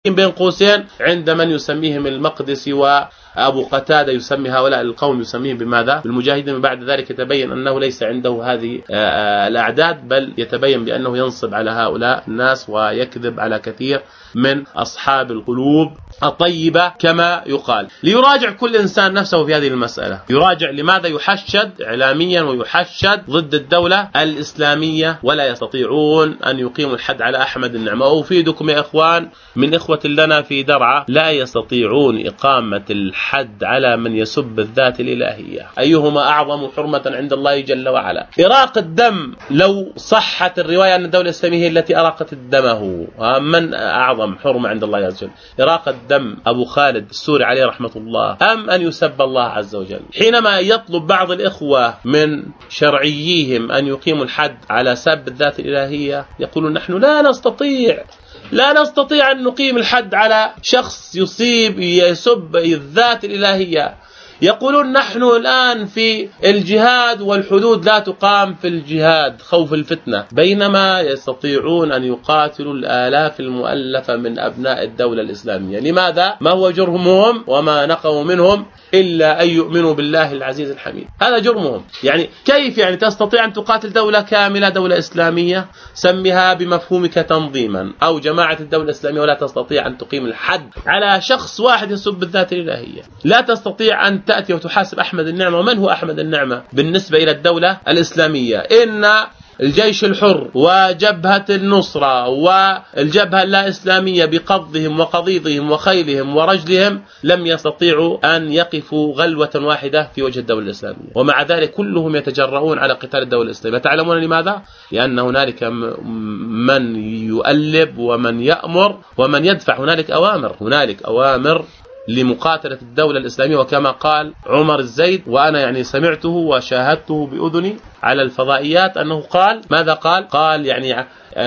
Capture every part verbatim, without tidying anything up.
بين قوسين عند من يسميهم المقدسي وأبو قتادة يسمي هؤلاء القوم يسميهم بماذا؟ بالمجاهدين. بعد ذلك يتبين أنه ليس عنده هذه الأعداد، بل يتبين بأنه ينصب على هؤلاء الناس ويكذب على كثير من أصحاب القلوب الطيبة كما يقال. ليراجع كل إنسان نفسه في هذه المسألة، يراجع لماذا يحشد إعلاميا ويحشد ضد الدولة الإسلامية ولا يستطيعون أن يقيموا الحد على أحمد النعمة. وأفيدكم يا إخوان من إخوة لنا في درعا لا يستطيعون إقامة الحد على من يسب الذات الإلهية، أيهما أعظم حرمة عند الله جل وعلا. إراق الدم، لو صحت الرواية أن الدولة الإسلامية هي التي أراقت دمه، من أعظم حرمة عند الله عز وجل؟ إراق الدم أبو خالد السوري عليه رحمة الله أم أن يسب الله عز وجل؟ حينما يطلب بعض الإخوة من شرعيهم أن يقيموا الحد على سب الذات الإلهية يقولون نحن لا نستطيع لا نستطيع أن نقيم الحد على شخص يصيب يسب الذات الإلهية. يقولون نحن الآن في الجهاد والحدود لا تقام في الجهاد خوف الفتنة، بينما يستطيعون أن يقاتلوا الآلاف المؤلفة من أبناء الدولة الإسلامية. لماذا؟ ما هو جرمهم وما نقوا منهم إلا أن يؤمنوا بالله العزيز الحميد، هذا جرمهم. يعني كيف يعني تستطيع أن تقاتل دولة كاملة، دولة إسلامية سميها بمفهومك تنظيما أو جماعة الدولة الإسلامية، ولا تستطيع أن تقيم الحد على شخص واحد يسب الذات الإلهية؟ لا تستطيع أن تأتي وتحاسب أحمد النعمة. ومن هو أحمد النعمة بالنسبة إلى الدولة الإسلامية؟ إن الجيش الحر وجبهة النصرة والجبهة اللا إسلامية بقبضهم وقضيضهم وخيلهم ورجلهم لم يستطيعوا أن يقفوا غلوة واحدة في وجه الدولة الإسلامية، ومع ذلك كلهم يتجرؤون على قتال الدولة الإسلامية. تعلمون لماذا؟ لأن هنالك من يؤلب ومن يأمر ومن يدفع. هنالك أوامر هنالك أوامر لمقاتلة الدولة الإسلامية، وكما قال عمر الزيد وأنا يعني سمعته وشاهدته بأذني على الفضائيات أنه قال ماذا قال؟ قال يعني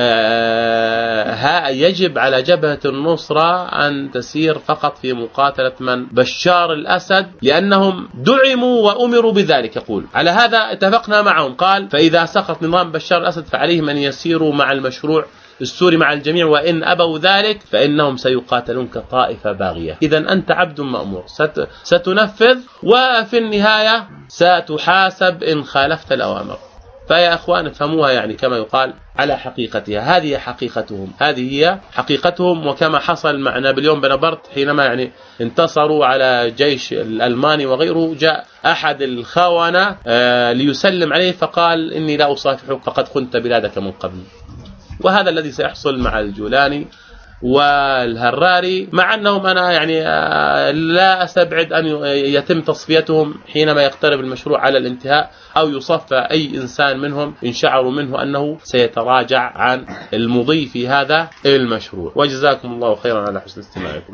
آه يجب على جبهة النصرة أن تسير فقط في مقاتلة من بشار الأسد لأنهم دعموا وأمروا بذلك. يقول على هذا اتفقنا معهم. قال فإذا سقط نظام بشار الأسد فعليهم أن يسيروا مع المشروع السوري مع الجميع، وإن أبوا ذلك فإنهم سيقاتلون كطائفة باغية. إذن أنت عبد مأمور، ست ستنفذ وفي النهاية ستحاسب إن خالفت الأوامر. فيا أخوان افهموها يعني كما يقال على حقيقتها. هذه حقيقتهم هذه هي حقيقتهم. وكما حصل مع نابليون بونابرت حينما يعني انتصروا على جيش الألماني وغيره، جاء أحد الخونة ليسلم عليه فقال إني لا أصافحك فقد خنت بلادك من قبل. وهذا الذي سيحصل مع الجولاني والهراري، مع أنهم أنا يعني لا أستبعد أن يتم تصفيتهم حينما يقترب المشروع على الانتهاء، أو يصفى أي إنسان منهم إن شعروا منه أنه سيتراجع عن المضي في هذا المشروع. وجزاكم الله خيرا على حسن استماعكم.